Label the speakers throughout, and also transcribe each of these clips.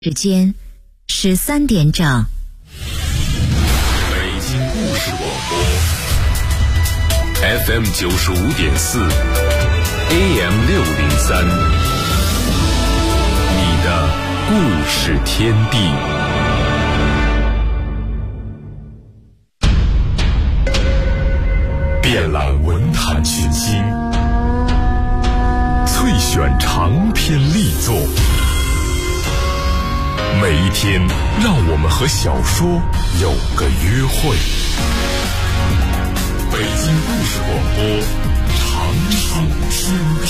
Speaker 1: 时间13点整。
Speaker 2: 北京故事广播 FM 95.4 AM 603，你的故事天地。遍览文坛群星，萃选长篇力作。每一天，让我们和小说有个约会。北京故事广播，长唱天地。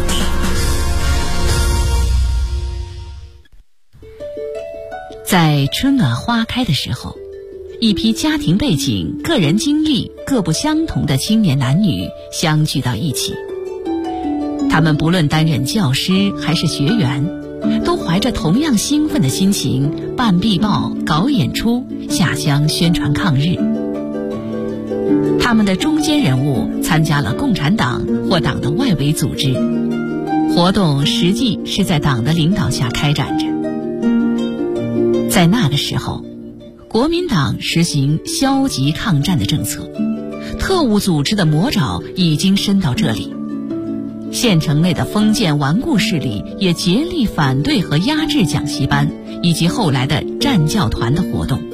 Speaker 3: 在春暖花开的时候，一批家庭背景、个人经历各不相同的青年男女相聚到一起。他们不论担任教师还是学员，都怀着同样兴奋的心情办壁报、搞演出、下乡宣传抗日。他们的中坚人物参加了共产党或党的外围组织，活动实际是在党的领导下开展着。在那个时候，国民党实行消极抗战的政策，特务组织的魔爪已经伸到这里。县城内的封建顽固势力也竭力反对和压制讲习班以及后来的战教团的活动。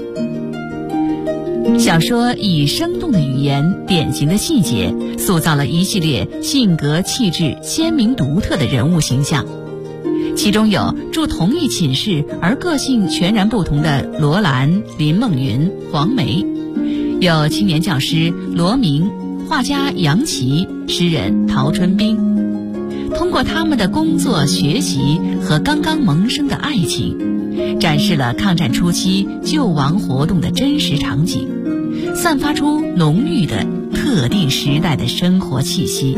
Speaker 3: 小说以生动的语言、典型的细节，塑造了一系列性格气质鲜明独特的人物形象。其中有住同一寝室而个性全然不同的罗兰、林梦云、黄梅，有青年教师罗明、画家杨琦、诗人陶春冰。通过他们的工作、学习和刚刚萌生的爱情，展示了抗战初期救亡活动的真实场景，散发出浓郁的特定时代的生活气息。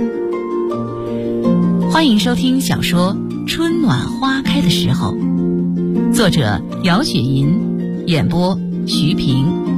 Speaker 3: 欢迎收听小说《春暖花开的时候》，作者姚雪银，演播徐平。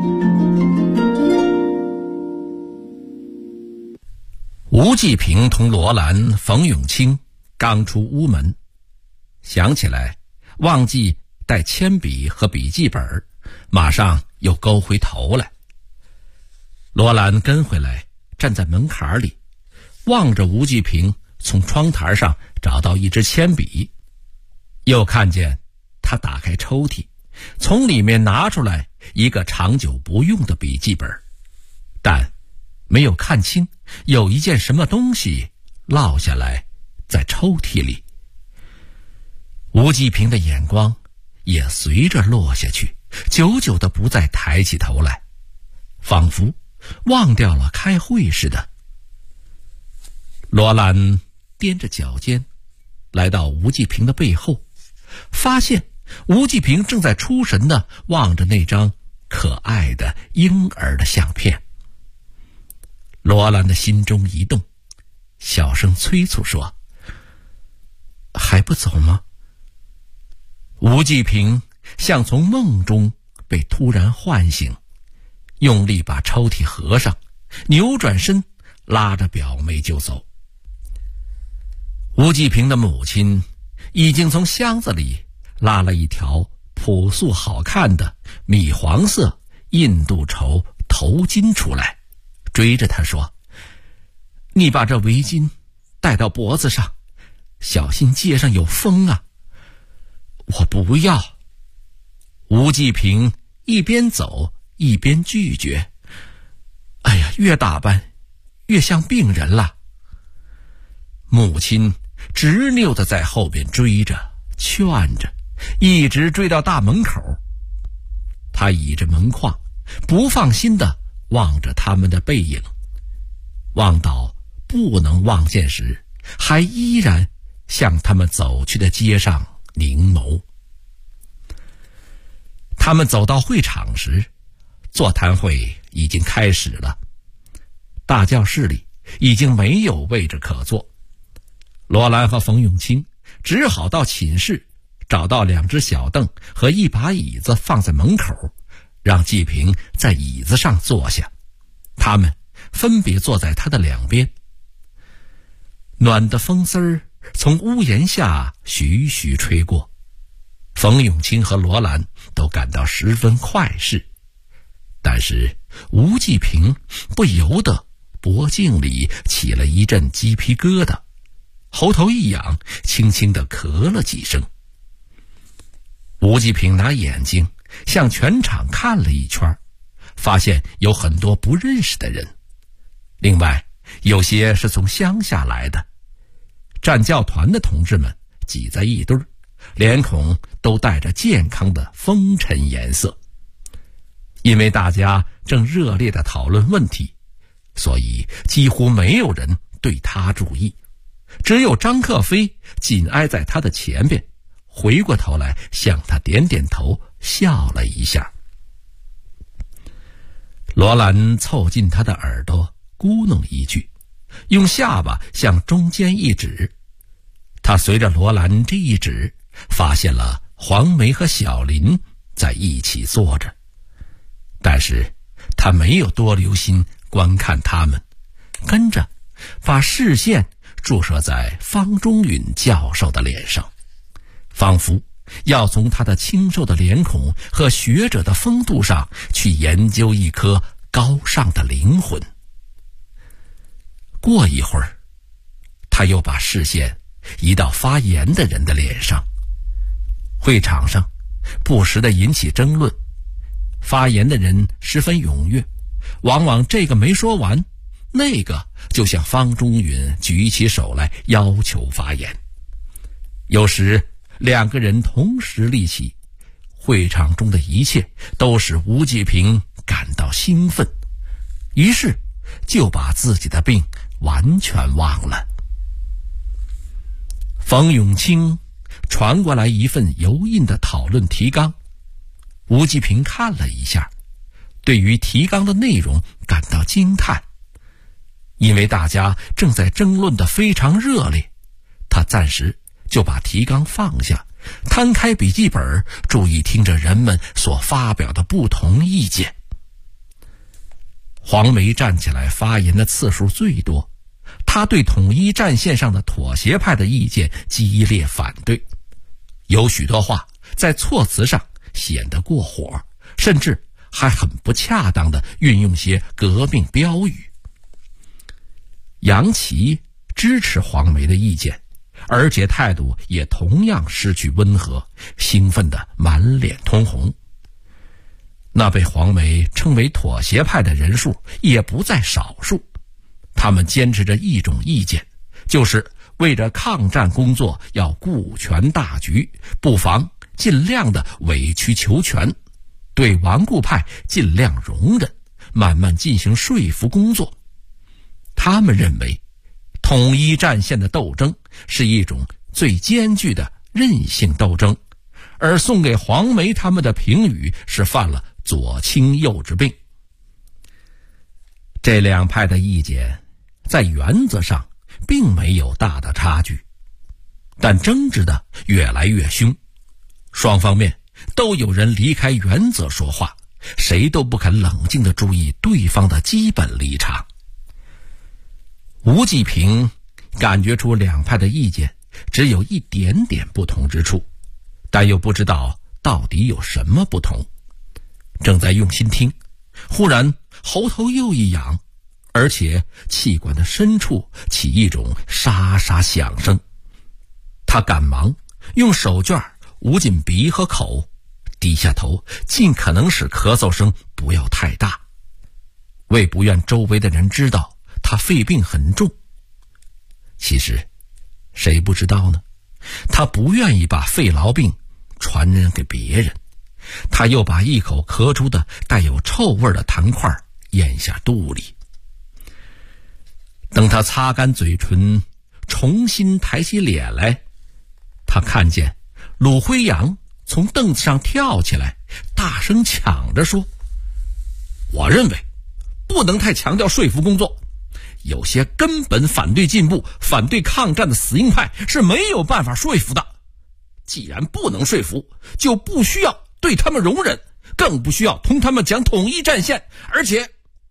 Speaker 4: 吴继平同罗兰、冯永清刚出屋门，想起来忘记带铅笔和笔记本，马上又勾回头来。罗兰跟回来，站在门槛里，望着吴继平从窗台上找到一支铅笔，又看见他打开抽屉，从里面拿出来一个长久不用的笔记本，但没有看清有一件什么东西落下来在抽屉里。吴继平的眼光也随着落下去，久久的不再抬起头来，仿佛忘掉了开会似的。罗兰踮着脚尖来到吴继平的背后，发现吴继平正在出神地望着那张可爱的婴儿的相片。罗兰的心中一动，小声催促说：“还不走吗？”吴继平像从梦中被突然唤醒，用力把抽屉合上，扭转身拉着表妹就走。吴继平的母亲已经从箱子里拉了一条朴素好看的米黄色印度绸头巾出来，追着他说：“你把这围巾戴到脖子上，小心街上有风啊。”“我不要。”吴继平一边走一边拒绝。“哎呀，越打扮越像病人了。”母亲执拗地在后边追着劝着，一直追到大门口。他倚着门框，不放心地望着他们的背影，望到不能望见时，还依然向他们走去的街上凝眸。他们走到会场时，座谈会已经开始了，大教室里已经没有位置可坐。罗兰和冯永清只好到寝室找到2只小凳和一把椅子放在门口，让继平在椅子上坐下，他们分别坐在他的两边。暖的风丝儿从屋檐下徐徐吹过， 冯永清和罗兰都感到十分快事，但是吴继平不由得脖颈里起了一阵鸡皮疙瘩，喉头一痒，轻轻地咳了几声。吴继平拿眼睛向全场看了一圈，发现有很多不认识的人，另外有些是从乡下来的。战教团的同志们挤在一堆，脸孔都带着健康的风尘颜色。因为大家正热烈地讨论问题，所以几乎没有人对他注意，只有张克飞紧挨在他的前边，回过头来向他点点头，笑了一下。罗兰凑近他的耳朵咕哝一句，用下巴向中间一指。他随着罗兰这一指，发现了黄梅和小林在一起坐着，但是他没有多留心观看他们，跟着把视线注射在方中允教授的脸上，仿佛要从他的清瘦的脸孔和学者的风度上去研究一颗高尚的灵魂。过一会儿，他又把视线移到发言的人的脸上。会场上不时地引起争论，发言的人十分踊跃，往往这个没说完，那个就向方中允举起手来要求发言。有时两个人同时立起，会场中的一切都使吴继平感到兴奋，于是就把自己的病完全忘了。冯永清传过来一份油印的讨论提纲，吴继平看了一下，对于提纲的内容感到惊叹。因为大家正在争论得非常热烈，他暂时就把提纲放下，摊开笔记本，注意听着人们所发表的不同意见。黄梅站起来发言的次数最多，他对统一战线上的妥协派的意见激烈反对，有许多话在措辞上显得过火，甚至还很不恰当地运用些革命标语。杨琦支持黄梅的意见，而且态度也同样失去温和，兴奋得满脸通红。那被黄梅称为妥协派的人数也不在少数，他们坚持着一种意见，就是为着抗战工作要顾全大局，不妨尽量的委曲求全，对顽固派尽量容忍，慢慢进行说服工作。他们认为统一战线的斗争是一种最艰巨的韧性斗争，而送给黄梅他们的评语是犯了左倾右之病。这两派的意见在原则上并没有大的差距，但争执的越来越凶，双方面都有人离开原则说话，谁都不肯冷静地注意对方的基本立场。吴继平感觉出两派的意见只有一点点不同之处，但又不知道到底有什么不同。正在用心听，忽然喉头又一痒，而且气管的深处起一种沙沙响声。他赶忙用手绢捂紧鼻和口，低下头，尽可能使咳嗽声不要太大，为不愿周围的人知道他肺病很重。其实谁不知道呢？他不愿意把肺痨病传染给别人。他又把一口咳出的带有臭味的痰块咽下肚里。等他擦干嘴唇，重新抬起脸来，他看见鲁辉阳从凳子上跳起来，大声抢着说：“我认为不能太强调说服工作，有些根本反对进步、反对抗战的死硬派是没有办法说服的。既然不能说服，就不需要对他们容忍，更不需要同他们讲统一战线。而且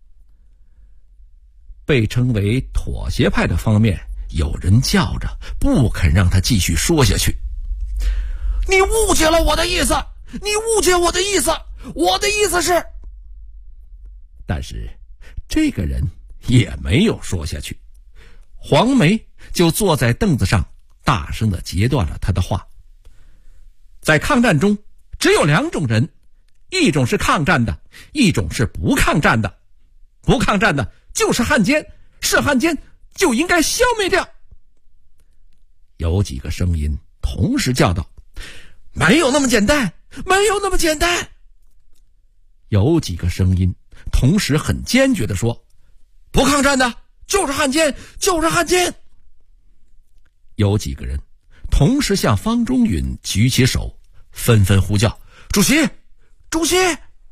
Speaker 4: 被称为妥协派的方面有人叫着不肯让他继续说下去。 你误解了我的意思，你误解我的意思，我的意思是……但是这个人也没有说下去，黄梅就坐在凳子上，大声地截断了他的话。在抗战中，只有2种人，一种是抗战的，一种是不抗战的。不抗战的就是汉奸，是汉奸就应该消灭掉。有几个声音同时叫道：没有那么简单，没有那么简单。有几个声音同时很坚决地说：不抗战的就是汉奸，就是汉奸。有几个人同时向方中允举起手，纷纷呼叫：主席，主席！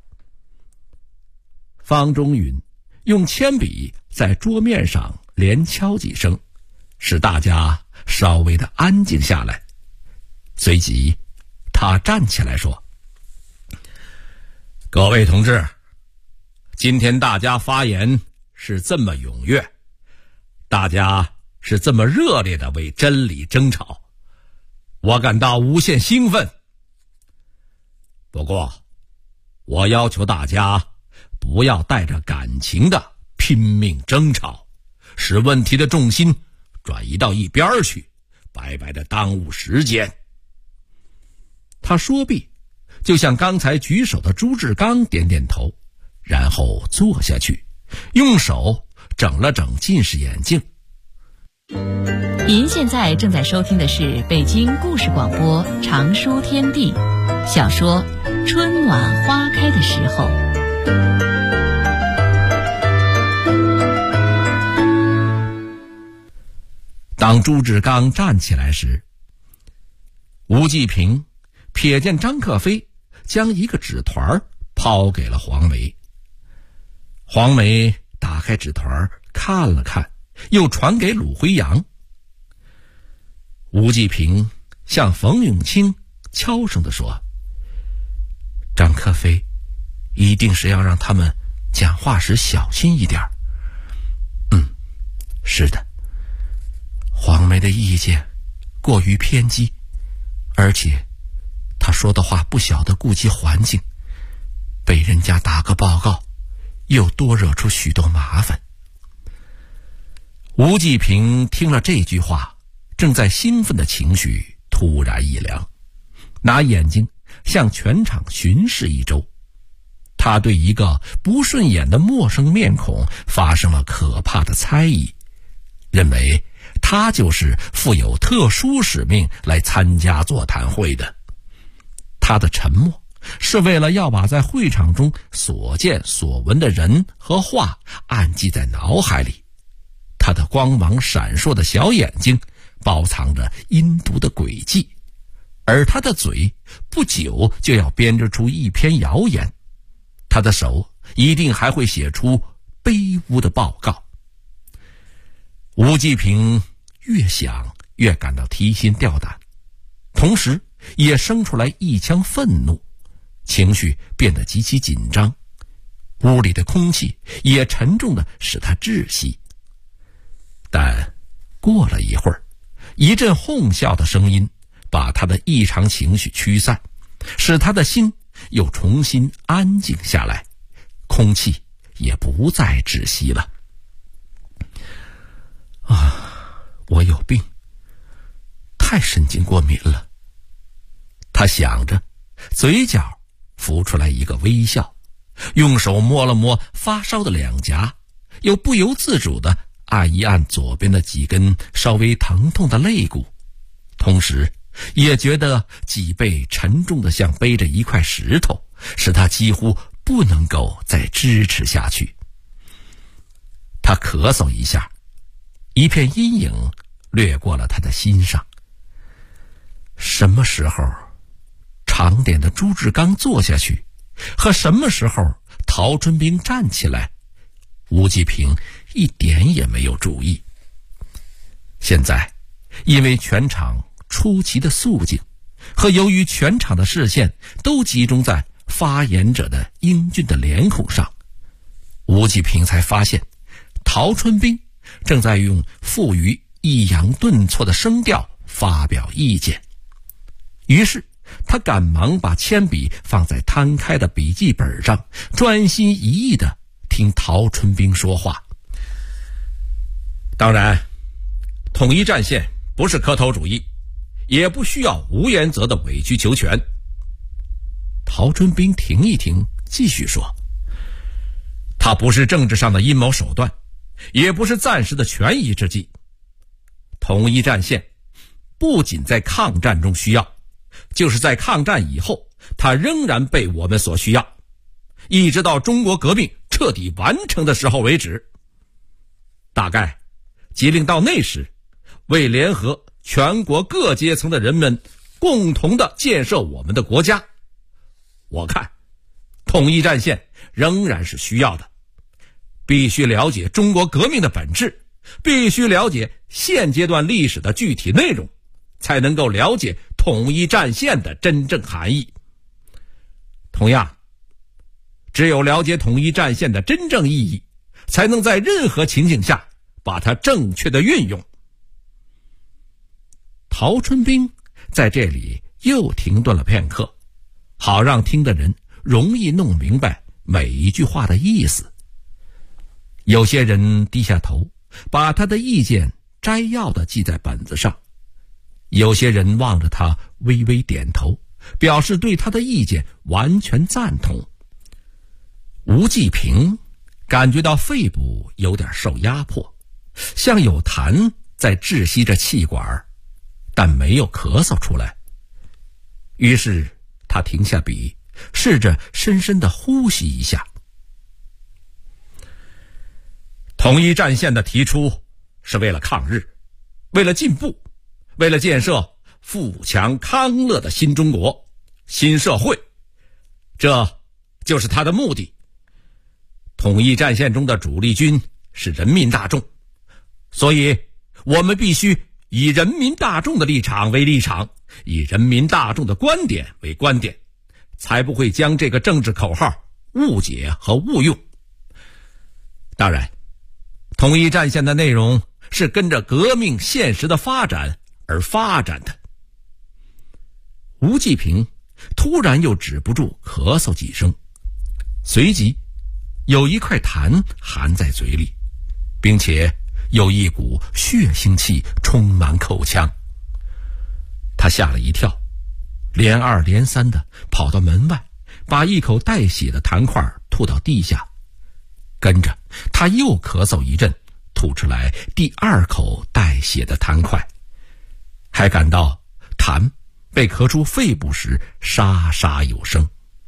Speaker 4: 方中允用铅笔在桌面上连敲几声，使大家稍微的安静下来。随即他站起来说：各位同志，今天大家发言是这么踊跃，大家是这么热烈的为真理争吵，我感到无限兴奋。不过我要求大家不要带着感情的拼命争吵，使问题的重心转移到一边去，白白的耽误时间。他说毕，就向刚才举手的朱志刚点点头，然后坐下去，用手整了整近视眼镜。
Speaker 3: 您现在正在收听的是北京故事广播长书天地小说《春暖花开的时候》。
Speaker 4: 当朱志刚站起来时，吴继平瞥见张克飞将一个纸团抛给了黄梅。黄梅打开纸团看了看，又传给鲁辉阳。吴继平向冯永清悄声地说：张克飞一定是要让他们讲话时小心一点。是的，黄梅的意见过于偏激，而且他说的话不晓得顾及环境，被人家打个报告又多惹出许多麻烦。吴继平听了这句话，正在兴奋的情绪突然一凉，拿眼睛向全场巡视一周。他对一个不顺眼的陌生面孔发生了可怕的猜疑，认为他就是负有特殊使命来参加座谈会的。他的沉默是为了要把在会场中所见所闻的人和话暗记在脑海里。他的光芒闪烁的小眼睛包藏着阴毒的诡计，而他的嘴不久就要编织出一篇谣言，他的手一定还会写出卑污的报告。吴继平越想越感到提心吊胆，同时也生出来一腔愤怒，情绪变得极其紧张，屋里的空气也沉重的使他窒息。但过了一会儿，一阵哄笑的声音把他的异常情绪驱散，使他的心又重新安静下来，空气也不再窒息了。我有病，太神经过敏了。他想着，嘴角浮出来一个微笑，用手摸了摸发烧的两颊，又不由自主地按一按左边的几根稍微疼痛的肋骨，同时也觉得脊背沉重的像背着一块石头，使他几乎不能够再支持下去。他咳嗽一下，一片阴影掠过了他的心上。什么时候长点的朱志刚坐下去，和什么时候陶春兵站起来，吴继平一点也没有注意。现在因为全场出奇的肃静，和由于全场的视线都集中在发言者的英俊的脸孔上，吴继平才发现陶春兵正在用富于抑扬顿挫的声调发表意见。于是他赶忙把铅笔放在摊开的笔记本上，专心一意地听陶春兵说话。当然，统一战线不是磕头主义，也不需要无原则的委曲求全。陶春兵停一停，继续说，它不是政治上的阴谋手段，也不是暂时的权宜之计。统一战线不仅在抗战中需要，就是在抗战以后，它仍然被我们所需要，一直到中国革命彻底完成的时候为止。大概即令到那时，为联合全国各阶层的人们共同的建设我们的国家，我看统一战线仍然是需要的。必须了解中国革命的本质，必须了解现阶段历史的具体内容，才能够了解统一战线的真正含义。同样，只有了解统一战线的真正意义，才能在任何情形下把它正确的运用。陶春兵在这里又停顿了片刻，好让听的人容易弄明白每一句话的意思。有些人低下头，把他的意见摘要地记在本子上，有些人望着他微微点头，表示对他的意见完全赞同。吴继平感觉到肺部有点受压迫，像有痰在窒息着气管，但没有咳嗽出来。于是他停下笔，试着深深地呼吸一下。统一战线的提出是为了抗日，为了进步，为了建设富强康乐的新中国、新社会，这就是他的目的。统一战线中的主力军是人民大众，所以我们必须以人民大众的立场为立场，以人民大众的观点为观点，才不会将这个政治口号误解和误用。当然，统一战线的内容是跟着革命现实的发展而发展的。吴继平突然又止不住咳嗽几声，随即有一块痰含在嘴里，并且有一股血腥气充满口腔。他吓了一跳，连二连三地跑到门外，把一口带血的痰块吐到地下，跟着他又咳嗽一阵，吐出来第二口带血的痰块，还感到痰被咳出肺部时沙沙有声。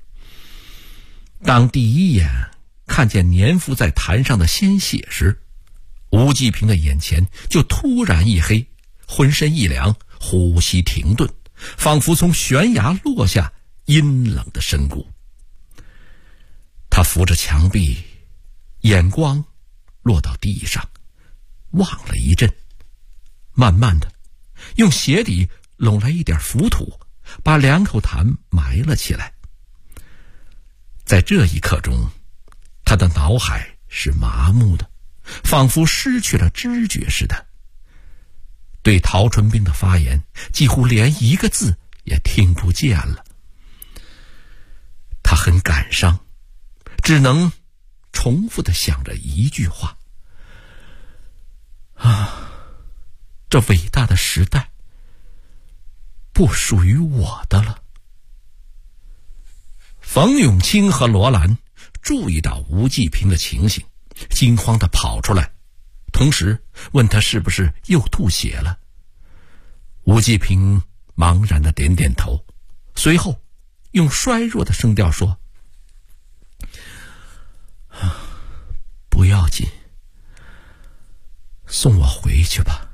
Speaker 4: 当第一眼看见粘附在痰上的鲜血时，吴继平的眼前就突然一黑，浑身一凉，呼吸停顿，仿佛从悬崖落下阴冷的深谷。他扶着墙壁，眼光落到地上，望了一阵，慢慢的用鞋底拢来一点浮土，把两口痰埋了起来。在这一刻中，他的脑海是麻木的，仿佛失去了知觉似的，对陶春兵的发言几乎连一个字也听不见了。他很感伤，只能重复地想着一句话：这伟大的时代不属于我的了。冯永清和罗兰注意到吴继平的情形，惊慌地跑出来，同时问他是不是又吐血了。吴继平茫然地点点头，随后用衰弱的声调说：不要紧，送我回去吧。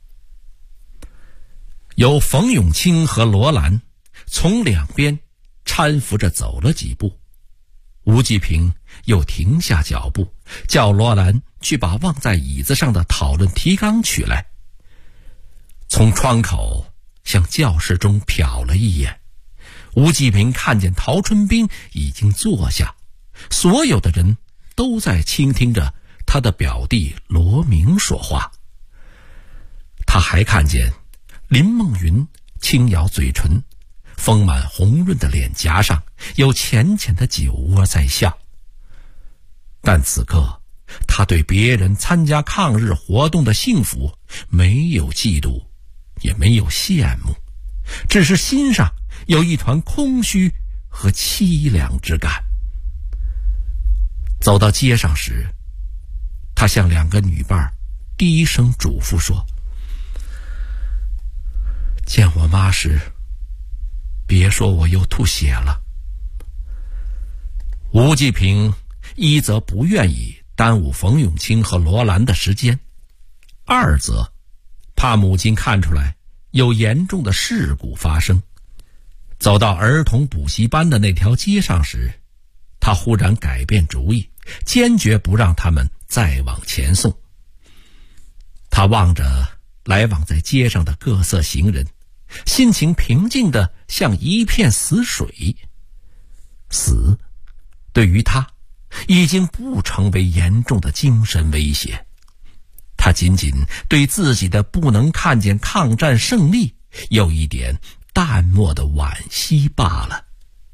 Speaker 4: 由冯永清和罗兰从两边搀扶着走了几步，吴继平又停下脚步，叫罗兰去把忘在椅子上的讨论提纲取来。从窗口向教室中瞟了一眼，吴继平看见陶春兵已经坐下，所有的人都在倾听着他的表弟罗明说话。他还看见林梦云轻咬嘴唇， 丰满红润的脸颊上有浅浅的酒窝在笑。但此刻他对别人参加抗日活动的幸福没有嫉妒，也没有羡慕，只是心上有一团空虚和凄凉之感。走到街上时，他向2个女伴低声嘱咐说：见我妈时别说我又吐血了。吴继平一则不愿意耽误冯永清和罗兰的时间，二则怕母亲看出来有严重的事故发生。走到儿童补习班的那条街上时，他忽然改变主意，坚决不让他们再往前送。他望着来往在街上的各色行人，心情平静得像一片死水。死对于他已经不成为严重的精神威胁，他仅仅对自己的不能看见抗战胜利有一点淡漠的惋惜罢了。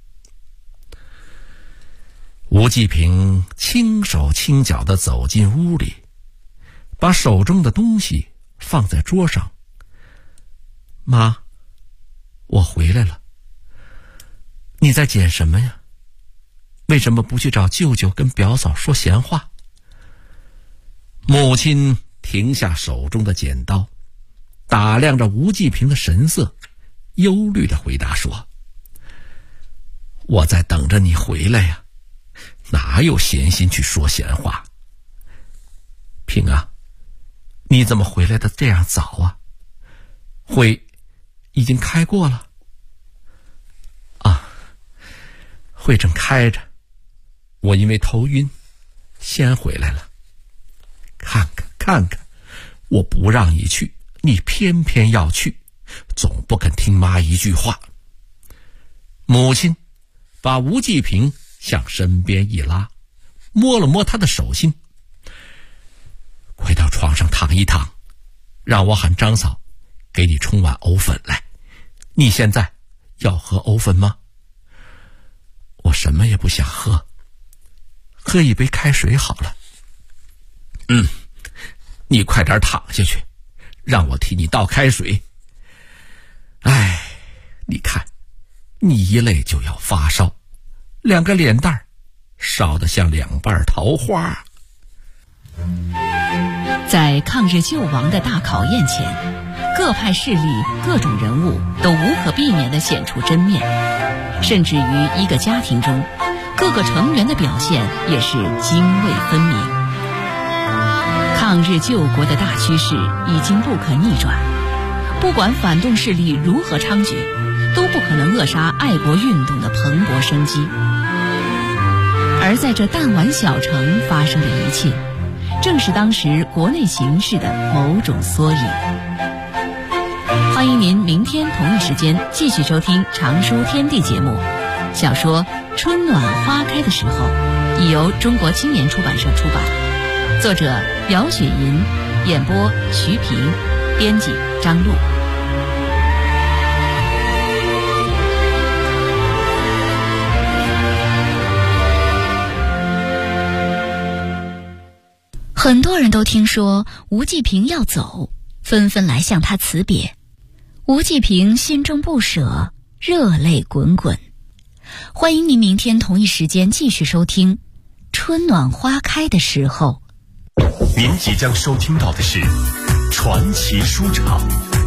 Speaker 4: 吴继平轻手轻脚地走进屋里，把手中的东西放在桌上。妈，我回来了。你在捡什么呀？为什么不去找舅舅跟表嫂说闲话？母亲停下手中的剪刀，打量着吴继平的神色，忧虑地回答说：我在等着你回来呀，哪有闲心去说闲话？平啊，你怎么回来的这样早啊？会已经开过了？啊，会正开着，我因为头晕先回来了。看看，我不让你去，你偏偏要去，总不肯听妈一句话。母亲把吴继平向身边一拉，摸了摸他的手心。快到床上躺一躺，让我喊张嫂给你冲碗藕粉来。你现在要喝藕粉吗？我什么也不想喝，喝一杯开水好了。你快点躺下去，让我替你倒开水。哎，你看，你一累就要发烧，2个脸蛋烧得像2瓣桃花。
Speaker 3: 在抗日救亡的大考验前，各派势力、各种人物都无可避免地显出真面，甚至于一个家庭中，各个成员的表现也是泾渭分明。抗日救国的大趋势已经不可逆转，不管反动势力如何猖獗，都不可能扼杀爱国运动的蓬勃生机。而在这弹丸小城发生的一切，正是当时国内形势的某种缩影。欢迎您明天同一时间继续收听《常书天地》节目。小说《春暖花开的时候》已由中国青年出版社出版，作者姚雪银，演播徐平，编辑张璐。
Speaker 1: 很多人都听说吴继平要走，纷纷来向他辞别。吴继平心中不舍，热泪滚滚。欢迎您明天同一时间继续收听《春暖花开的时候》。
Speaker 2: 您即将收听到的是传奇书场。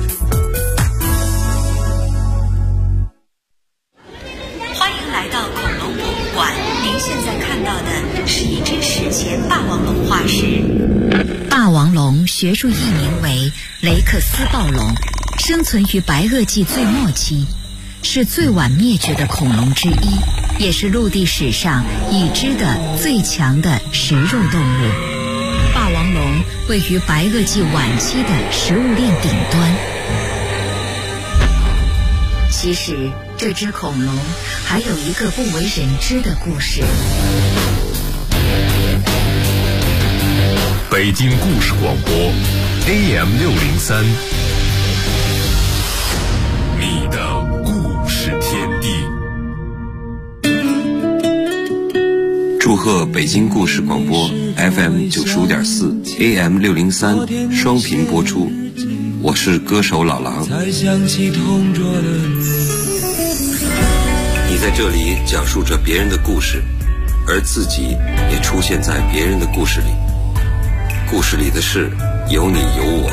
Speaker 5: 欢迎来到恐龙博物馆，您现在看到的是一只史前霸王龙化石。
Speaker 1: 霸王龙学术译名为雷克斯暴龙，生存于白垩纪最末期，是最晚灭绝的恐龙之一，也是陆地史上已知的最强的食肉动物。霸王龙位于白垩纪晚期的食物链顶端。其实这只恐龙还有一个不为人知的故事。
Speaker 2: 北京故事广播 AM603，你的故事天。
Speaker 6: 祝贺北京故事广播 FM 95.4 AM 603双频播出，我是歌手老狼。你在这里讲述着别人的故事，而自己也出现在别人的故事里，故事里的事有你有我。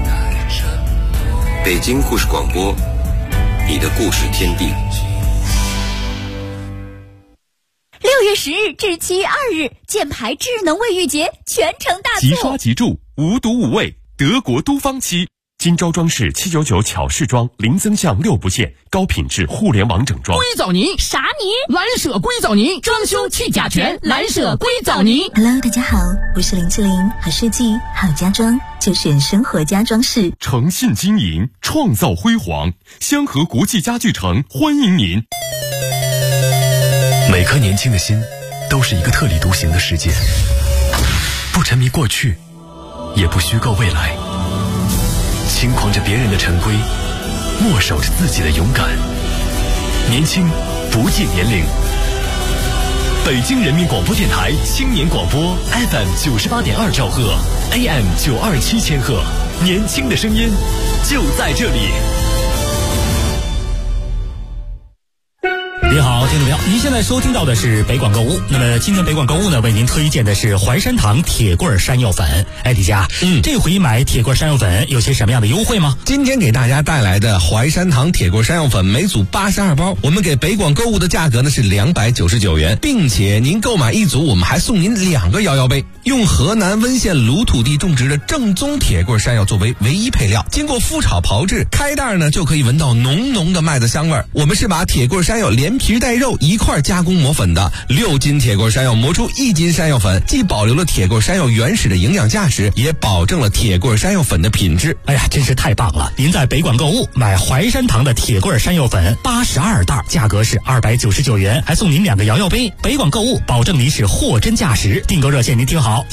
Speaker 6: 北京故事广播，你的故事天地。
Speaker 7: 6月10日至7月2日，箭牌智能卫浴节全程大促，
Speaker 2: 即刷即住，无毒无味，德国都芳漆。金招装饰799巧饰装，零增项6不限，高品质互联网整装。
Speaker 8: 硅藻泥
Speaker 7: 啥泥？
Speaker 8: 蓝舍硅藻泥，装修去甲醛，蓝舍硅藻泥。
Speaker 9: Hello， 大家好，我是林志玲，好设计好家装就选生活家装饰，
Speaker 2: 诚信经营，创造辉煌。香河国际家具城欢迎您。
Speaker 10: 每颗年轻的心都是一个特立独行的世界，不沉迷过去，也不虚构未来，轻狂着别人的陈规，默守着自己的勇敢。年轻不计年龄。北京人民广播电台青年广播 FM 98.2兆赫 AM 927千赫，年轻的声音就在这里。
Speaker 11: 你好，听众朋友，您现在收听到的是北广购物。那么今天北广购物呢，为您推荐的是淮山堂铁棍山药粉。哎，李佳，这回买铁棍山药粉有些什么样的优惠吗？
Speaker 12: 今天给大家带来的淮山堂铁棍山药粉每组82包，我们给北广购物的价格呢是299元，并且您购买一组，我们还送您2个摇摇杯。用河南温县卤土地种植的正宗铁棍山药作为唯一配料，经过麸炒炮制，开袋呢就可以闻到浓浓的麦子香味。我们是把铁棍山药连皮带肉一块加工磨粉的，6斤铁棍山药磨出1斤山药粉，既保留了铁棍山药原始的营养价值，也保证了铁棍山药粉的品质。
Speaker 11: 哎呀，真是太棒了！您在北广购物买淮山堂的铁棍山药粉82袋，价格是299元，还送您2个摇摇杯。北广购物保证您是货真价实。订购热线您听好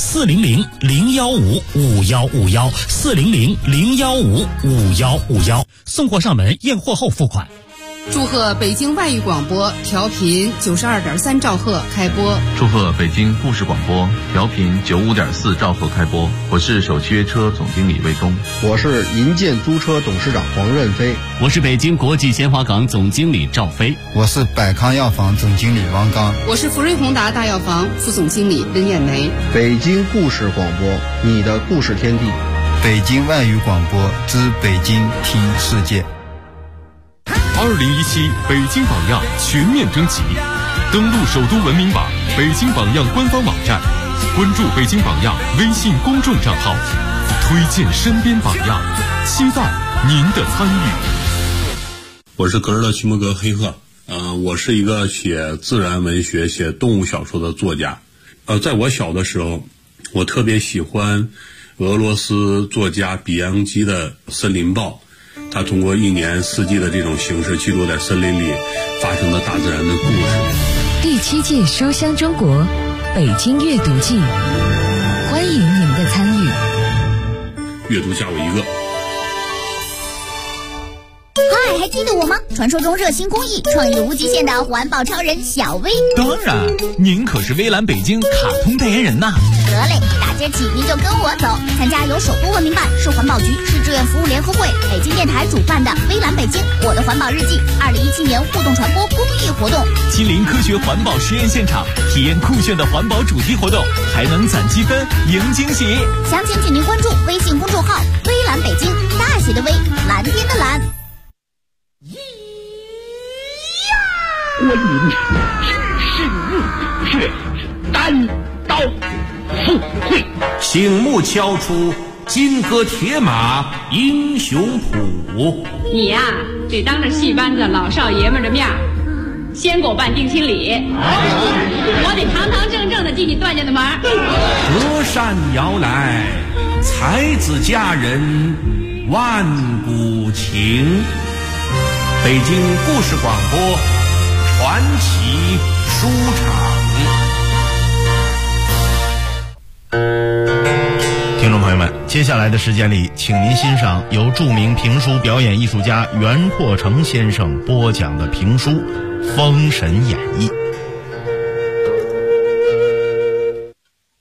Speaker 11: ，400-015-5151，400-015-5151，送货上门，验货后付款。
Speaker 13: 祝贺北京外语广播调频92.3兆赫开播。
Speaker 14: 祝贺北京故事广播调频95.4兆赫开播。我是首汽约车总经理魏东。
Speaker 15: 我是银建租车董事长黄润飞。
Speaker 16: 我是北京国际鲜花港总经理赵飞。
Speaker 17: 我是百康药房总经理王刚。
Speaker 13: 我是福瑞宏达大药房副总经理温艳梅。
Speaker 15: 北京故事广播，你的故事天地。
Speaker 17: 北京外语广播之北京听世界。
Speaker 2: 2017北京榜样全面征集，登录首都文明榜、北京榜样官方网站，关注北京榜样微信公众账号，推荐身边榜样，期待您的参与。
Speaker 18: 我是格日勒屈摩格黑鹤，我是一个写自然文学、写动物小说的作家。在我小的时候，我特别喜欢俄罗斯作家比扬基的《森林报》。他通过1年4季的这种形式，记录在森林里发生的大自然的故事。
Speaker 19: 第7届书香中国北京阅读季，欢迎您的参与。
Speaker 18: 阅读加我1个。
Speaker 7: 嗨，还记得我吗？传说中热心公益、创意无极限的环保超人小薇。
Speaker 20: 当然，您可是微蓝北京卡通代言人呐。
Speaker 7: 得嘞，大街起您就跟我走，参加由首都文明办、市环保局、市志愿服务联合会、北京电台主办的微蓝北京我的环保日记2017年互动传播公益活动，
Speaker 20: 亲临科学环保实验现场，体验酷炫的环保主题活动，还能攒积分赢惊喜。
Speaker 7: 详情请您关注微信公众号微蓝北京，大写的微，蓝天的蓝。
Speaker 21: 观音只是入穴，单刀赴会，
Speaker 22: 醒目敲出金戈铁马英雄谱。
Speaker 23: 你呀，得当着戏班子老少爷们的面先给我办定亲礼，我得堂堂正正的进你段家的门。
Speaker 22: 隔山遥来，才子佳人万古情。北京故事广播传奇书场。
Speaker 24: 听众朋友们，接下来的时间里，请您欣赏由著名评书表演艺术家袁阔成先生播讲的评书《封神演义》。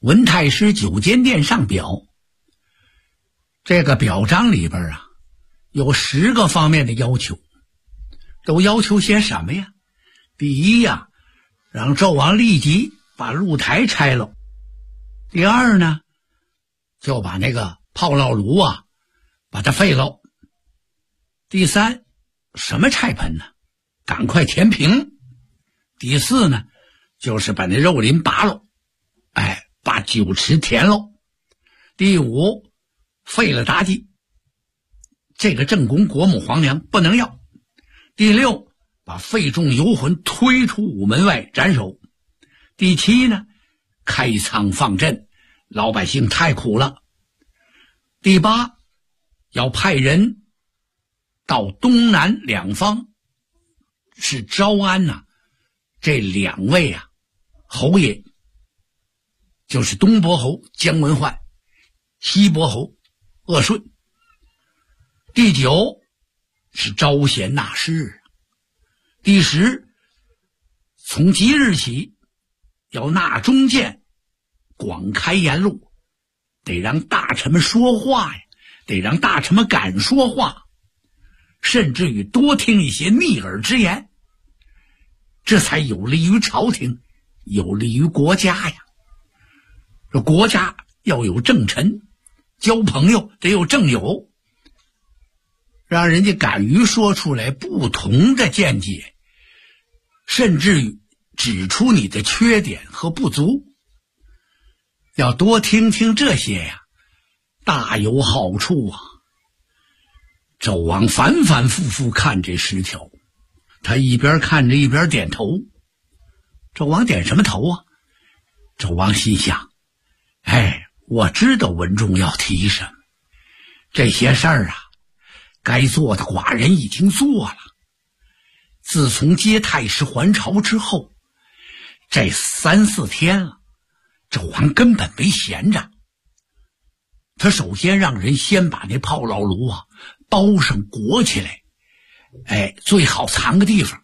Speaker 1: 文太师9间殿上表。这个表章里边啊，有10个方面的要求，都要求些什么呀？第一呀，让纣王立即把露台拆了。第二呢，就把那个炮烙炉啊，把它废了。第三，什么拆盆呢？赶快填平。第四呢，就是把那肉林拔了，把酒池填了。第五，废了妲己，这个正宫国母皇娘不能要。第六，把废众游魂推出午门外斩首。第七呢，开仓放赈，老百姓太苦了。第八，要派人到东南两方，是招安呐，这2位啊侯爷，就是东伯侯姜文焕，西伯侯鄂顺。第9是招贤纳士。第10，从即日起要纳中谏，广开言路，得让大臣们说话呀，得让大臣们敢说话，甚至于多听一些逆耳之言，这才有利于朝廷，有利于国家呀。这国家要有正臣，交朋友得有正友，让人家敢于说出来不同的见解，甚至于指出你的缺点和不足。要多听听这些呀，大有好处啊。纣王反反复复看这10条，他一边看着一边点头。纣王点什么头啊？纣王心想，我知道文仲要提什么，这些事儿啊，该做的寡人已经做了。自从接太师还朝之后，这3、4天了，纣王根本没闲着。他首先让人先把那炮烙炉啊包上裹起来，最好藏个地方。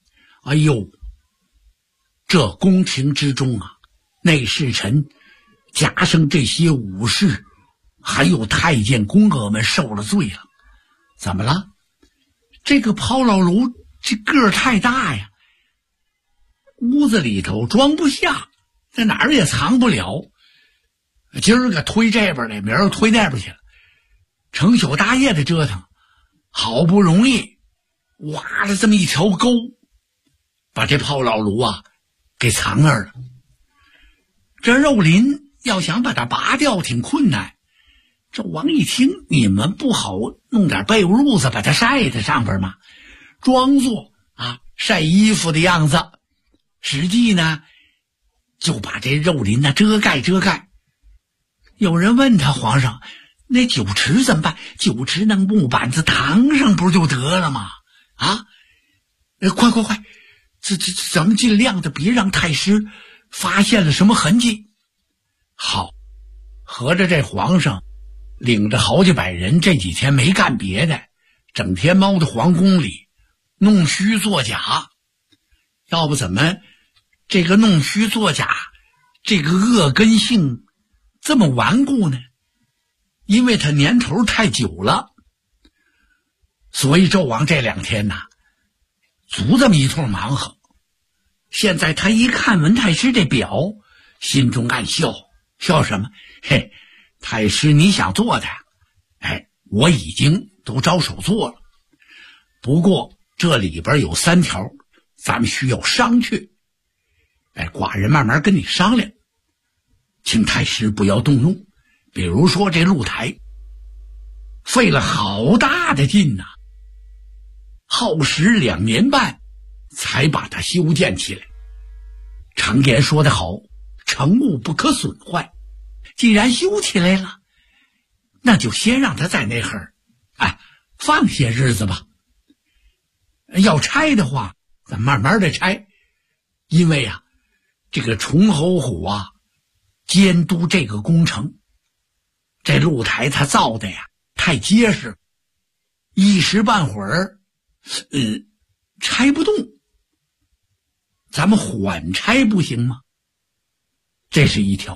Speaker 1: 这宫廷之中啊，内侍臣加上这些武士还有太监宫娥们受了罪了。怎么了？这个炮烙炉这个儿太大呀，屋子里头装不下，在哪儿也藏不了。今儿个推这边来，明儿推那边去了，成宿大夜的折腾，好不容易挖了这么一条沟，把这炮烙炉啊给藏那儿了。这肉林要想把它拔掉挺困难。纣王一听，你们不好弄点被褥子把它晒在上边吗？装作晒衣服的样子，实际呢就把这肉林遮盖遮盖。有人问他，皇上，那酒池怎么办？酒池弄木板子扛上不就得了吗？快，咱们尽量的别让太师发现了什么痕迹。好，合着这皇上领着好几百人，这几天没干别的，整天猫在皇宫里弄虚作假。要不怎么这个弄虚作假这个恶根性这么顽固呢？因为他年头太久了。所以纣王这2天足这么一通忙活。现在他一看文太师这表，心中暗笑。笑什么？太师你想做的我已经都着手做了。不过这里边有3条咱们需要商榷。寡人慢慢跟你商量，请太师不要动怒。比如说这露台费了好大的劲耗时2年半才把它修建起来。常言说得好，成物不可损坏。既然修起来了，那就先让它在那儿放些日子吧。要拆的话，咱慢慢的拆。因为这个崇侯虎监督这个工程，这露台它造的太结实，一时半会儿拆不动。咱们缓拆不行吗？这是一条。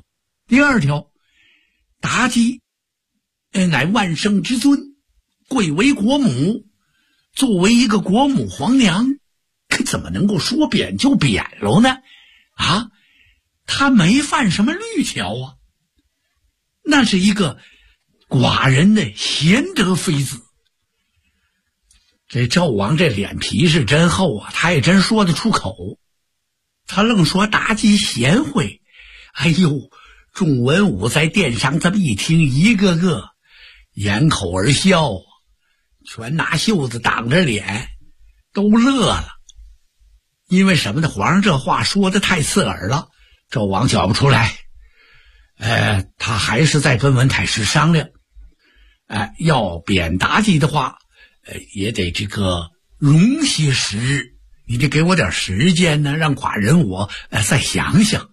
Speaker 1: 第二条，妲己乃万圣之尊，贵为国母，作为一个国母皇娘，可怎么能够说贬就贬了呢？啊，她没犯什么律条啊，那是一个寡人的贤德妃子。这纣王这脸皮是真厚啊，他也真说得出口。他愣说妲己贤惠，哎呦，众文武在殿上这么一听，一个个掩口而笑啊，全拿袖子挡着脸，都乐了。因为什么呢？皇上这话说的太刺耳了，纣王叫不出来。他还是在跟文太师商量。要贬妲己的话，也得这个容些时日，你得给我点时间呢，让寡人我再想想。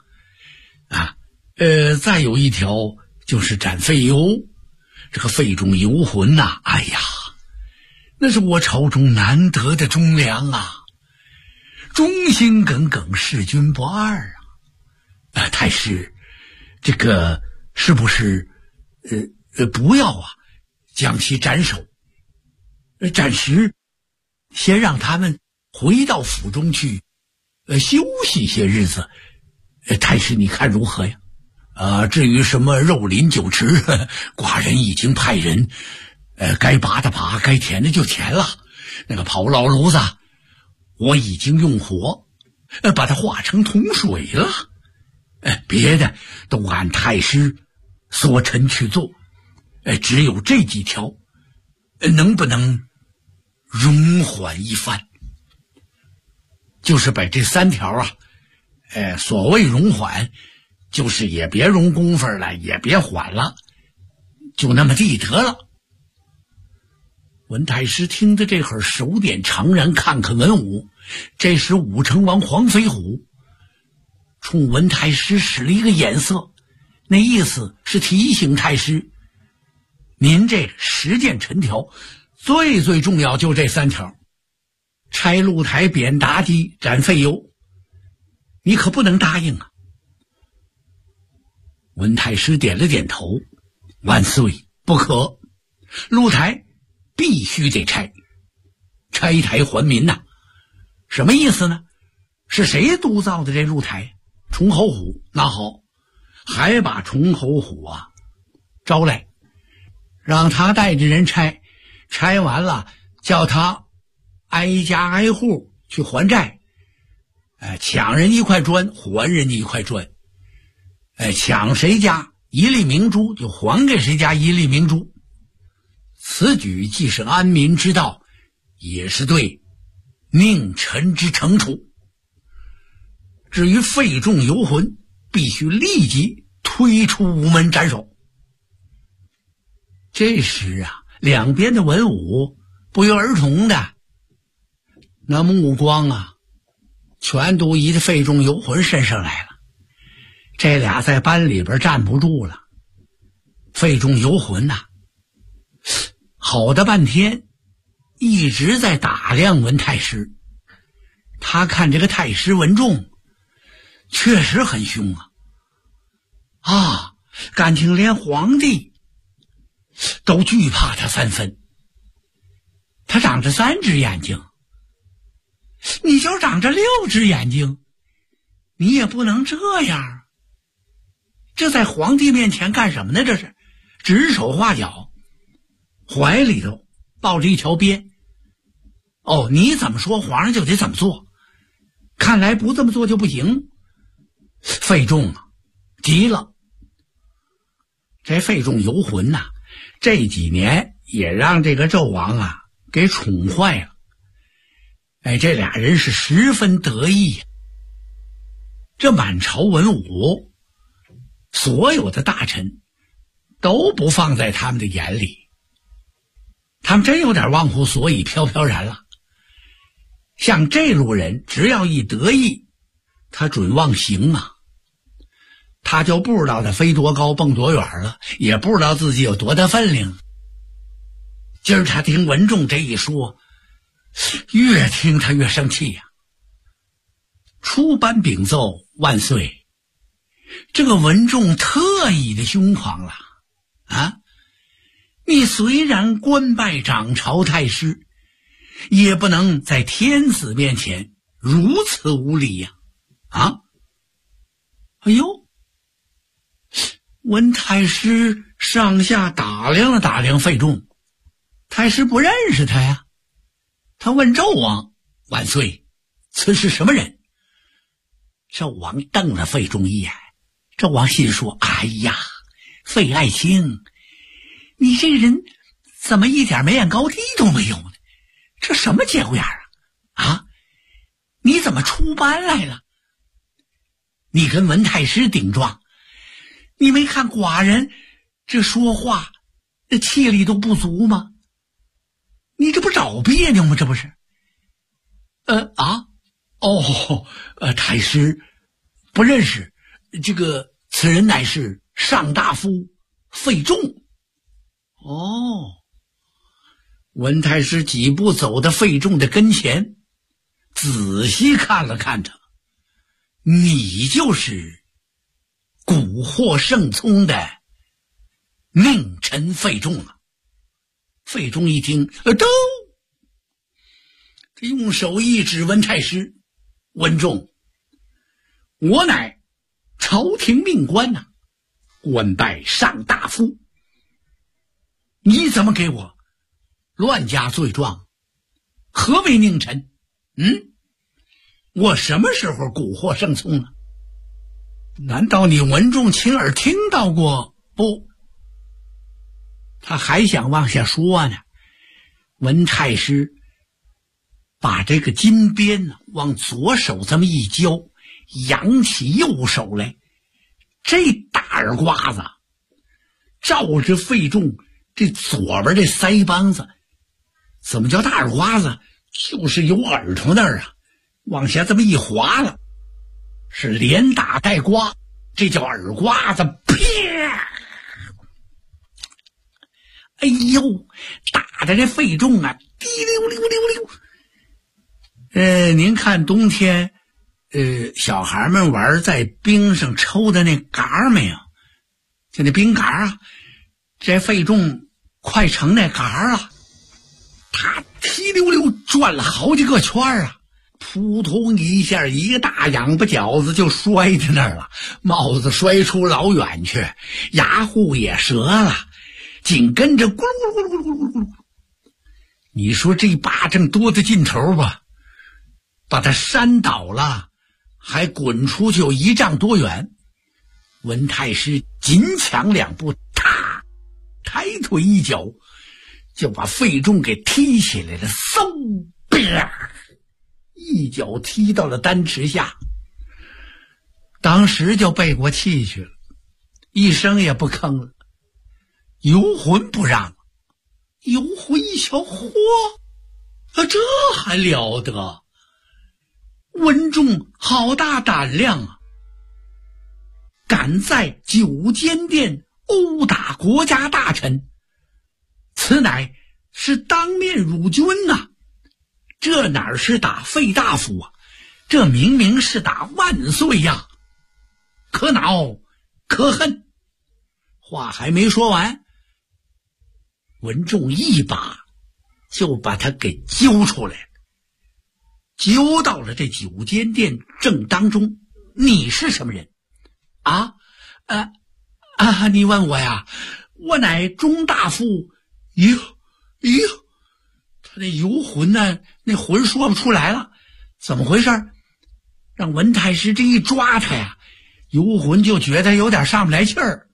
Speaker 1: 再有一条就是斩废尤，这个废中游魂呐，哎呀，那是我朝中难得的忠良啊，忠心耿耿，弑君不二啊！太师，这个是不是不要啊，将其斩首？暂时先让他们回到府中去休息些日子。太师你看如何呀？至于什么肉林酒池，寡人已经派人该拔的拔，该填的就填了。那个炮烙炉子我已经用火把它化成铜水了。别的都按太师所陈去做。只有这几条能不能容缓一番？就是把这3条啊，所谓容缓，就是也别容功夫了，也别缓了，就那么地得了。文太师听得这会儿手点长髯，看看文武，这时武成王黄飞虎冲文太师使了一个眼色，那意思是提醒太师，您这10件陈条最重要就这3条，拆露台，贬妲己，斩废尤，你可不能答应啊。文太师点了点头，万岁，不可，露台必须得拆，拆台还民呐。什么意思呢？是谁督造的这露台？崇侯虎。那好，还把崇侯虎招来，让他带着人拆，拆完了叫他挨家挨户去还债。抢人一块砖还人家一块砖，抢谁家一粒明珠就还给谁家一粒明珠。此举既是安民之道，也是对佞臣之惩处。至于废众游魂，必须立即推出午门斩首。这时两边的文武不约而同的那目光全都移到废众游魂身上来了。这俩在班里边站不住了。废众游魂好的半天一直在打量文太师。他看这个太师文仲确实很凶感情连皇帝都惧怕他3分。他长着3只眼睛，你就长着6只眼睛，你也不能这样。这在皇帝面前干什么呢？这是指手画脚，怀里头抱着一条鞭。你怎么说皇上就得怎么做，看来不这么做就不行。费仲急了。这费仲游魂这几年也让这个纣王给宠坏了。这俩人是十分得意。这满朝文武所有的大臣都不放在他们的眼里，他们真有点忘乎所以，飘飘然了。像这路人只要一得意，他准忘形他就不知道他飞多高蹦多远了，也不知道自己有多大分量。今儿他听文仲这一说，越听他越生气出班禀奏万岁， 这个文仲特意的凶狂了啊！你虽然官拜掌朝太师，也不能在天子面前如此无礼呀！啊！哎呦，文太师上下打量了打量费仲，太师不认识他呀。他问纣王：“万岁，此是什么人？”纣王瞪了费仲一眼。纣王心说：“哎呀，费爱卿，你这个人怎么一点眉眼高低都没有呢？这什么节骨眼啊？你怎么出班来了？你跟文太师顶撞，你没看寡人这说话这气力都不足吗？你这不找别扭吗？这不是？太师不认识，这个此人乃是上大夫费仲。哦，文太师几步走到费仲的跟前，仔细看了看他，你就是蛊惑圣聪的佞臣费仲啊！费仲一听，都，他用手一指文太师，文仲，我乃朝廷命官呐，官拜上大夫，你怎么给我乱加罪状？何为佞臣？我什么时候蛊惑圣聪了？难道你文仲亲耳听到过？不，他还想往下说呢。文太师把这个金鞭呢往左手这么一交，扬起右手来，这大耳刮子照着费仲这左边这腮帮子。怎么叫大耳刮子？就是有耳朵那儿啊，往下这么一划了，是连打带刮，这叫耳刮子。啪！哎呦，打的这费仲啊，滴溜溜溜溜。您看冬天小孩们玩在冰上抽的那杆没有？就那冰杆啊，这费仲快成那杆啊，他提溜溜转了好几个圈啊，扑通一下，一个大仰巴饺子就摔在那儿了，帽子摔出老远去，牙护也折了，紧跟着咕噜咕噜咕噜咕噜咕噜。你说这巴掌多的劲头吧，把他扇倒了，还滚出去有1丈多远。文太师紧抢2步，踏，抬腿一脚就把费仲给踢起来了，嗖，啪，一脚踢到了丹池下，当时就背过气去了，一声也不吭了。游魂不让，游魂一瞧，嚯，这还了得！文仲好大胆量啊，敢在九间殿殴打国家大臣，此乃是当面辱君呐！这哪是打费大夫啊，这明明是打万岁呀！可恼可恨。话还没说完，文仲一把就把他给揪出来，揪到了这九间殿正当中。你是什么人啊？你问我呀？我乃中大夫。哟，他那游魂呢，那魂说不出来了，怎么回事？让文太师这一抓他呀，游魂就觉得有点上不来气儿。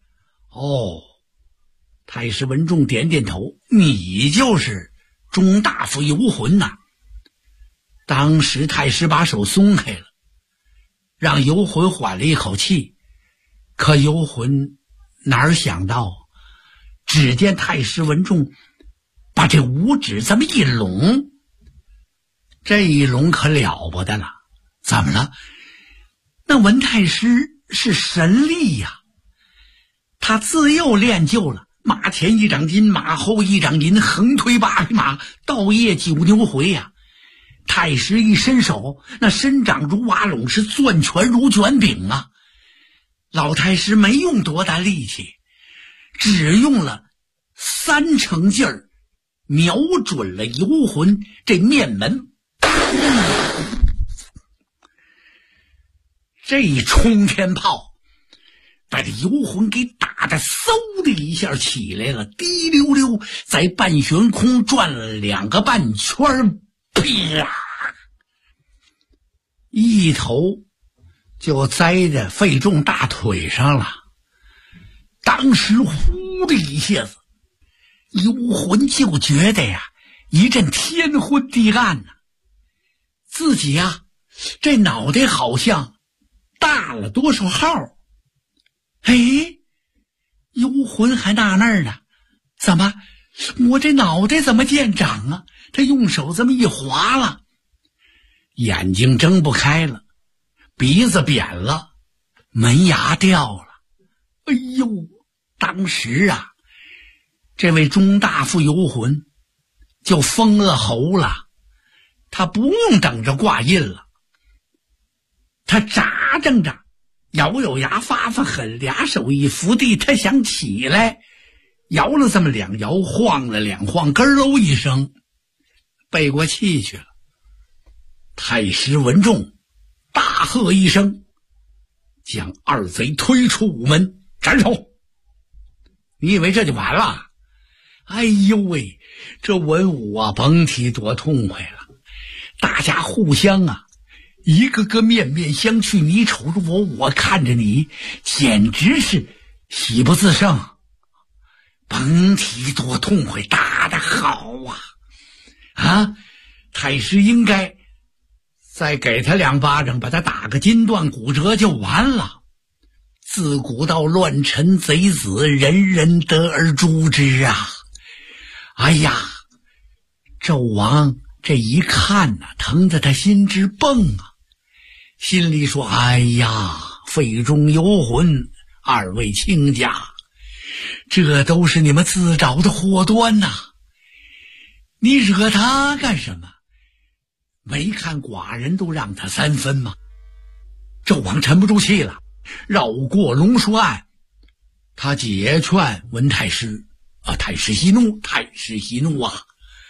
Speaker 1: 太师文仲点点头，你就是中大夫游魂呐。当时太师把手松开了，让游魂缓了一口气，可游魂哪想到，只见太师文仲把这五指这么一拢，这一拢可了不得了。怎么了？那文太师是神力呀，他自幼练就了马前一掌金，马后一掌银，横推8匹马，倒夜9牛回呀。太师一伸手，那伸掌如瓦垄，是攥拳如卷柄啊。 老太师没用多大力气，只用了3成劲儿，瞄准了游魂这面门。这冲天炮把这游魂给打得嗖的一下起来了，滴溜溜在半悬空转了2个半圈，啪，一头就栽在费仲大腿上了。当时呼的一下子，游魂就觉得呀一阵天昏地暗呐，自己呀这脑袋好像大了多少号。哎，游魂还纳闷呢，怎么我这脑袋怎么见长啊？他用手这么一划了，眼睛睁不开了，鼻子扁了，门牙掉了。哎呦，当时啊这位钟大夫游魂就封了喉了，他不用等着挂印了，他扎挣着咬咬牙发发狠，2手一扶地，他想起来，摇了这么2摇，晃了2晃，咯喽一声背过气去了。太师闻众大喝一声，将2贼推出午门，斩首。你以为这就完了？哎呦喂，这文武啊甭提多痛快了，大家互相啊一个个面面相觑，你瞅着我，我看着你，简直是喜不自胜。甭提多痛快，打得好啊！太师应该再给他2巴掌，把他打个筋断骨折就完了。自古到乱臣贼子，人人得而诛之啊！哎呀，纣王这一看呐，疼得他心直蹦啊，心里说：哎呀，费仲游魂2位卿家，这都是你们自找的祸端呐！你惹他干什么？没看寡人都让他3分吗？纣王沉不住气了，绕过龙书案，他解劝文太师啊，太师息怒啊！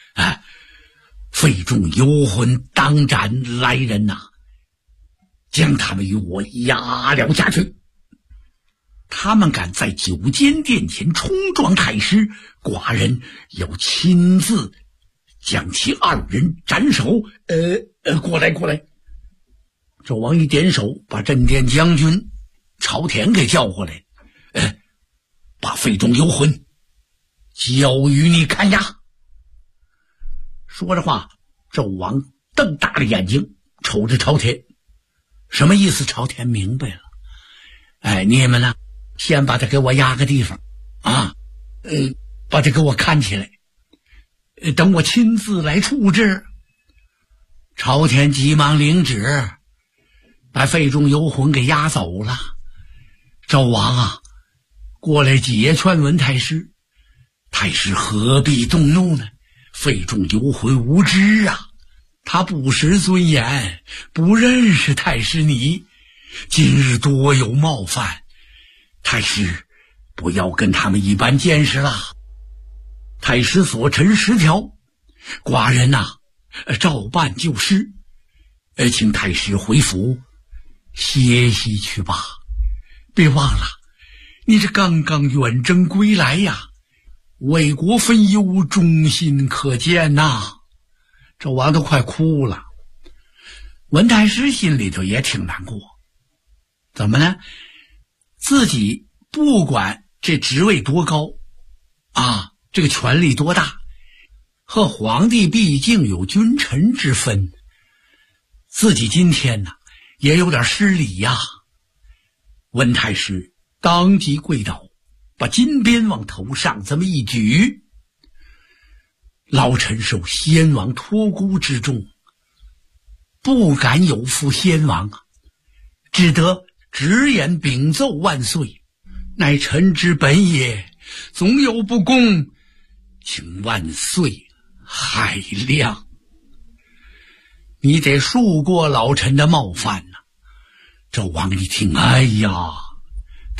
Speaker 1: 费仲游魂当斩，来人呐，将他们与我押了下去。他们敢在9间殿前冲撞太师，寡人要亲自将其2人斩首。过来。纣王一点手，把镇殿将军朝田给叫过来，把费仲游魂交与你看押。说着话，纣王瞪大了眼睛瞅着朝田，什么意思？朝田明白了。你们呢，先把他给我压个地方啊，把他给我看起来，等我亲自来处置。朝田急忙领旨，把费仲游魂给押走了。纣王啊，过来解劝文太师，太师何必动怒呢？费仲游魂无知啊，他不识尊严，不认识太师你，今日多有冒犯，太师不要跟他们一般见识了。太师所陈10条，寡人呐，照办就是。请太师回府歇息去吧。别忘了，你这刚刚远征归来呀，为国分忧，忠心可见呐。纣王都快哭了。文太师心里头也挺难过，怎么呢？自己不管这职位多高啊，这个权力多大，和皇帝毕竟有君臣之分，自己今天呢也有点失礼呀。文太师当即跪倒，把金鞭往头上这么一举，老臣受先王托孤之重，不敢有负先王啊，只得直言禀奏万岁，乃臣之本也，总有不公，请万岁海量。你得恕过老臣的冒犯呐。纣王一听，哎呀，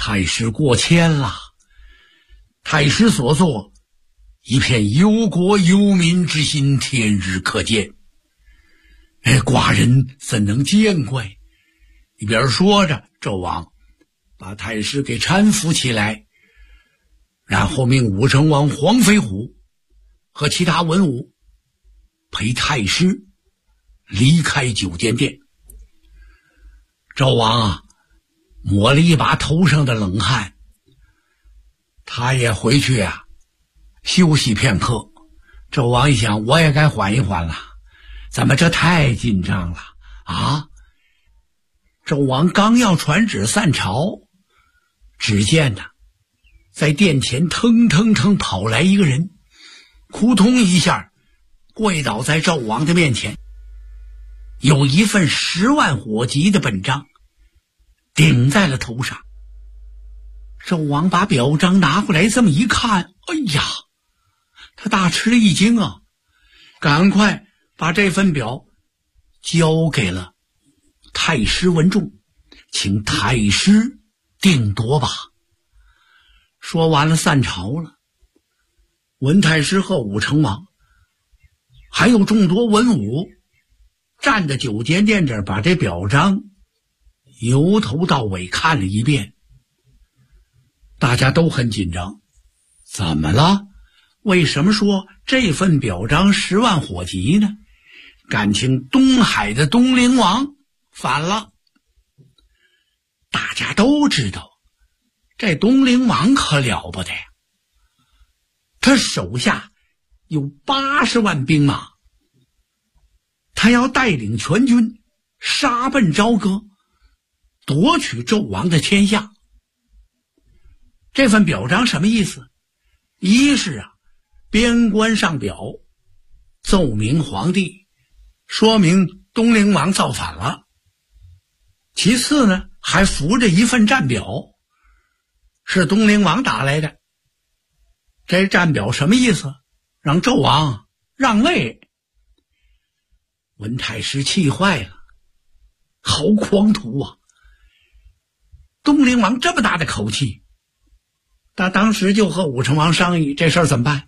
Speaker 1: 太师过谦了，太师所作，一片忧国忧民之心，天日可见。寡人怎能见怪？一边说着，纣王把太师给搀扶起来，然后命武成王黄飞虎和其他文武陪太师离开九间殿。纣王抹了一把头上的冷汗，他也回去休息片刻。纣王一想，我也该缓一缓了，怎么这太紧张了啊？纣王刚要传旨散朝，只见在殿前腾腾腾跑来一个人，扑通一下跪倒在纣王的面前，有一份10万火急的本章顶在了头上。纣王把表章拿过来，这么一看，哎呀，他大吃了一惊啊，赶快把这份表交给了太师文仲，请太师定夺吧。说完了，散朝了。文太师和武成王还有众多文武站在九间殿这儿，把这表彰由头到尾看了一遍。大家都很紧张，怎么了？为什么说这份表彰10万火急呢？感情东海的东陵王反了。大家都知道，这东陵王可了不得呀，他手下有80万兵马，他要带领全军杀奔朝歌，夺取纣王的天下。这份表彰什么意思？一是边关上表奏明皇帝，说明东陵王造反了。其次呢，还附着一份战表，是东陵王打来的。这战表什么意思？让纣王让位。文太师气坏了，好狂徒啊！东陵王这么大的口气，他当时就和武成王商议，这事儿怎么办？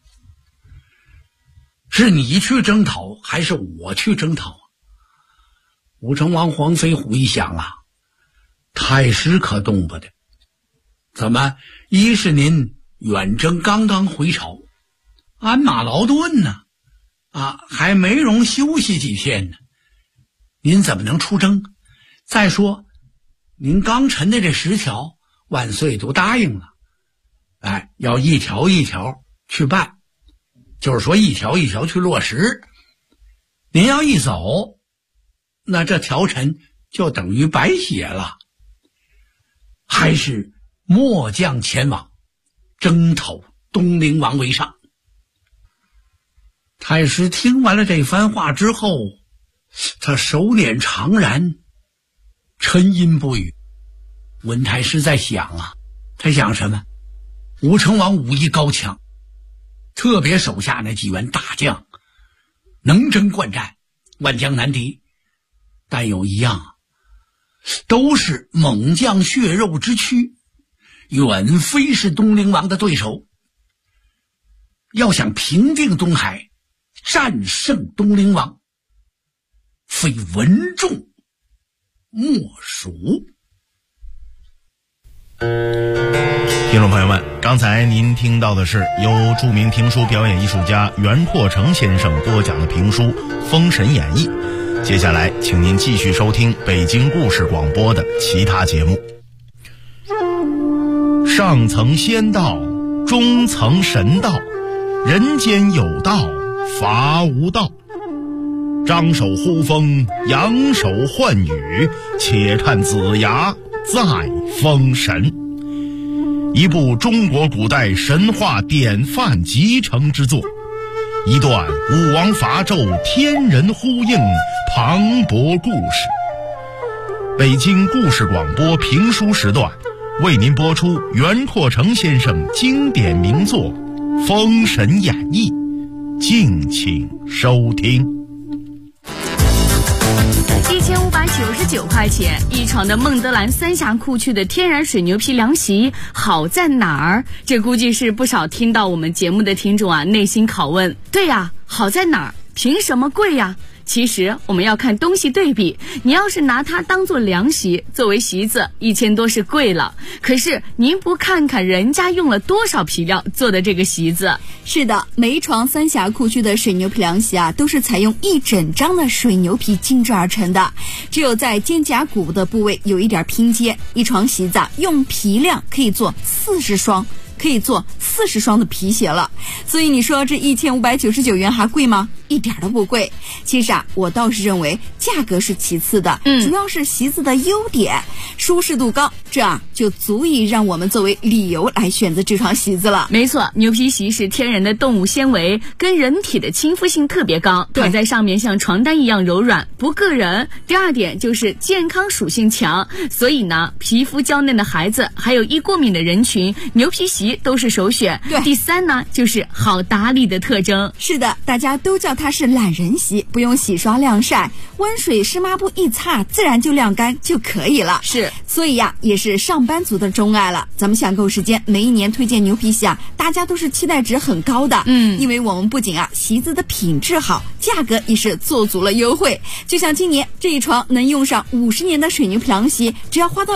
Speaker 1: 是你去征讨还是我去征讨？武成王黄飞虎一想太师可动不得，怎么一是您远征刚刚回朝，鞍马劳顿呢，还没容休息几天呢，您怎么能出征？再说您刚陈的这10条，万岁都答应了，要一条一条去办，就是说一条一条去落实。您要一走，那这条陈就等于白写了。还是末将前往征讨东陵王为上。太师听完了这番话之后，他手捻长髯，沉吟不语。文太师在想他想什么？武成王武艺高强，特别手下那几员大将能征惯战，万将难敌，但有一样都是猛将血肉之躯，远非是东陵王的对手。要想平定东海，战胜东陵王，非文仲莫属。
Speaker 24: 听众朋友们，刚才您听到的是由著名评书表演艺术家袁阔成先生播讲的评书《封神演义》。接下来请您继续收听北京故事广播的其他节目。上层仙道，中层神道，人间有道，伐无道。张手呼风，扬手唤雨，且看子牙再封神。一部中国古代神话典范集成之作，一段武王伐纣天人呼应磅礴故事。北京故事广播评书时段为您播出袁阔成先生经典名作《封神演义》，敬请收听。
Speaker 8: 1599块钱一床的孟德兰三峡库区的天然水牛皮凉席，好在哪儿？这估计是不少听到我们节目的听众啊内心拷问。对呀，好在哪儿？凭什么贵呀？其实我们要看东西对比，你要是拿它当做凉席，作为席子，1000多是贵了。可是您不看看人家用了多少皮料做的这个席子？
Speaker 3: 是的，每一床三峡库区的水牛皮凉席啊，都是采用一整张的水牛皮精制而成的，只有在肩胛骨的部位有一点拼接。一床席子用皮量可以做40双的皮鞋了。所以你说这1599元还贵吗？一点都不贵。其实啊，我倒是认为价格是其次的，主要是席子的优点，舒适度高，这啊就足以让我们作为理由来选择这床席子了。
Speaker 8: 没错，牛皮席是天然的动物纤维，跟人体的亲肤性特别高，躺在上面像床单一样柔软，不硌人。第二点就是健康属性强，所以呢，皮肤娇嫩的孩子还有易过敏的人群，牛皮席都是首选。
Speaker 3: 对，
Speaker 8: 第三呢就是好打理的特征。
Speaker 3: 是的，大家都叫它是懒人席，不用洗刷晾晒，温水湿抹布一擦，自然就晾干就可以了。
Speaker 8: 是，
Speaker 3: 所以呀，也是上班族的钟爱了。咱们想购时间，每一年推荐牛皮席啊，大家都是期待值很高的。因为我们不仅啊席子的品质好，价格也是做足了优惠。就像今年这一床能用上50年的水牛皮凉席，只要花到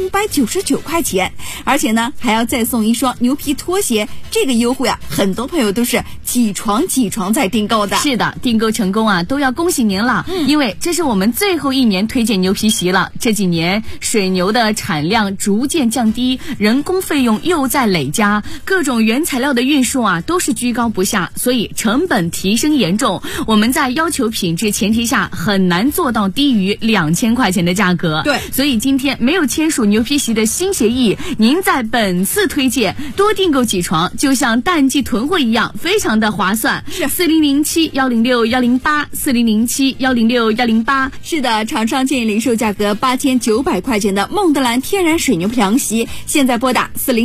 Speaker 3: 1599块钱，而且呢还要再送一双牛皮拖鞋。这个优惠啊，很多朋友都是几床在订购的。
Speaker 8: 是的，订购成功啊，都要恭喜您了。因为这是我们最后一年推荐牛皮席了。这几年水牛的产量逐渐降低，人工费用又在累加，各种原材料的运输啊都是居高不下，所以成本提升严重。我们在要求品质前提下，很难做到低于2000块钱的价格。
Speaker 3: 对，
Speaker 8: 所以今天没有签署牛皮席的新协议，您在本次推荐多订购几床，就像淡季囤货一样，非常的划算。
Speaker 3: 是
Speaker 8: 4007-106-108，4007-106-108。
Speaker 3: 是的，厂商建议零售价格8900块钱的孟德兰天然水牛皮凉席，现在拨打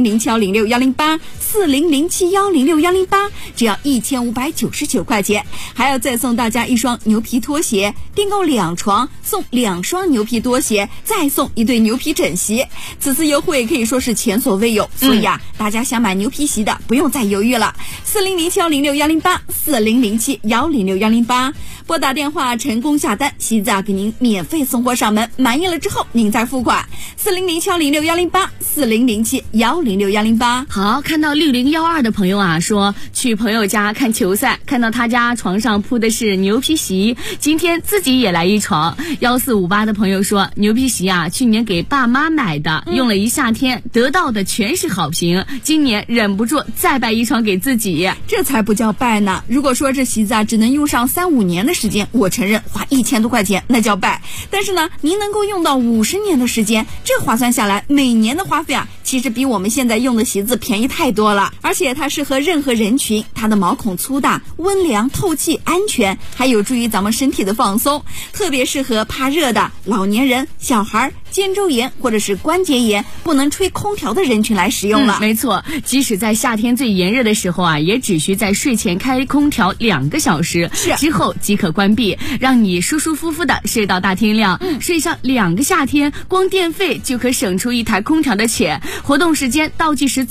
Speaker 3: 4007-106-108，4007-106-108，只要1599块钱，还要再送大家一双牛皮拖鞋，订购2床送2双牛皮拖鞋，再送一对牛皮枕席。此次优惠可以说是前所未有，所以啊，大家想买牛皮席的不用再犹豫了。4007-106-108，4007-106-108，拨打电话成功下单，席子啊给您免费送货上门，满意了之后您再付款。4007-106-108， 4007-106-108。
Speaker 8: 好，看到6012的朋友啊说去朋友家看球赛，看到他家床上铺的是牛皮席，今天自己也来一床。1458的朋友说牛皮席啊去年给爸妈买的，用了一夏天，得到的全是好评，今年忍不住再摆一床给自己。
Speaker 3: 这才不叫拜呢。如果说这席子啊只能用上3-5年的时间，我承认花1000多块钱那叫拜。但是呢，您能够用到50年的时间，这划算下来，每年的花费啊，其实比我们现在用的席子便宜太多了。而且它适合任何人群，它的毛孔粗大，温凉透气安全，还有助于咱们身体的放松，特别适合怕热的老年人、小孩、肩周炎或者是关节炎不能吹空调的人群来使用了。
Speaker 8: 没错，即使在夏天最炎热的时候啊，也只需在睡前开空调2个小时，之后即可关闭，让你舒舒服服的睡到大天亮。睡上2个夏天，光电费就可省出一台空调的钱。活动时间倒计时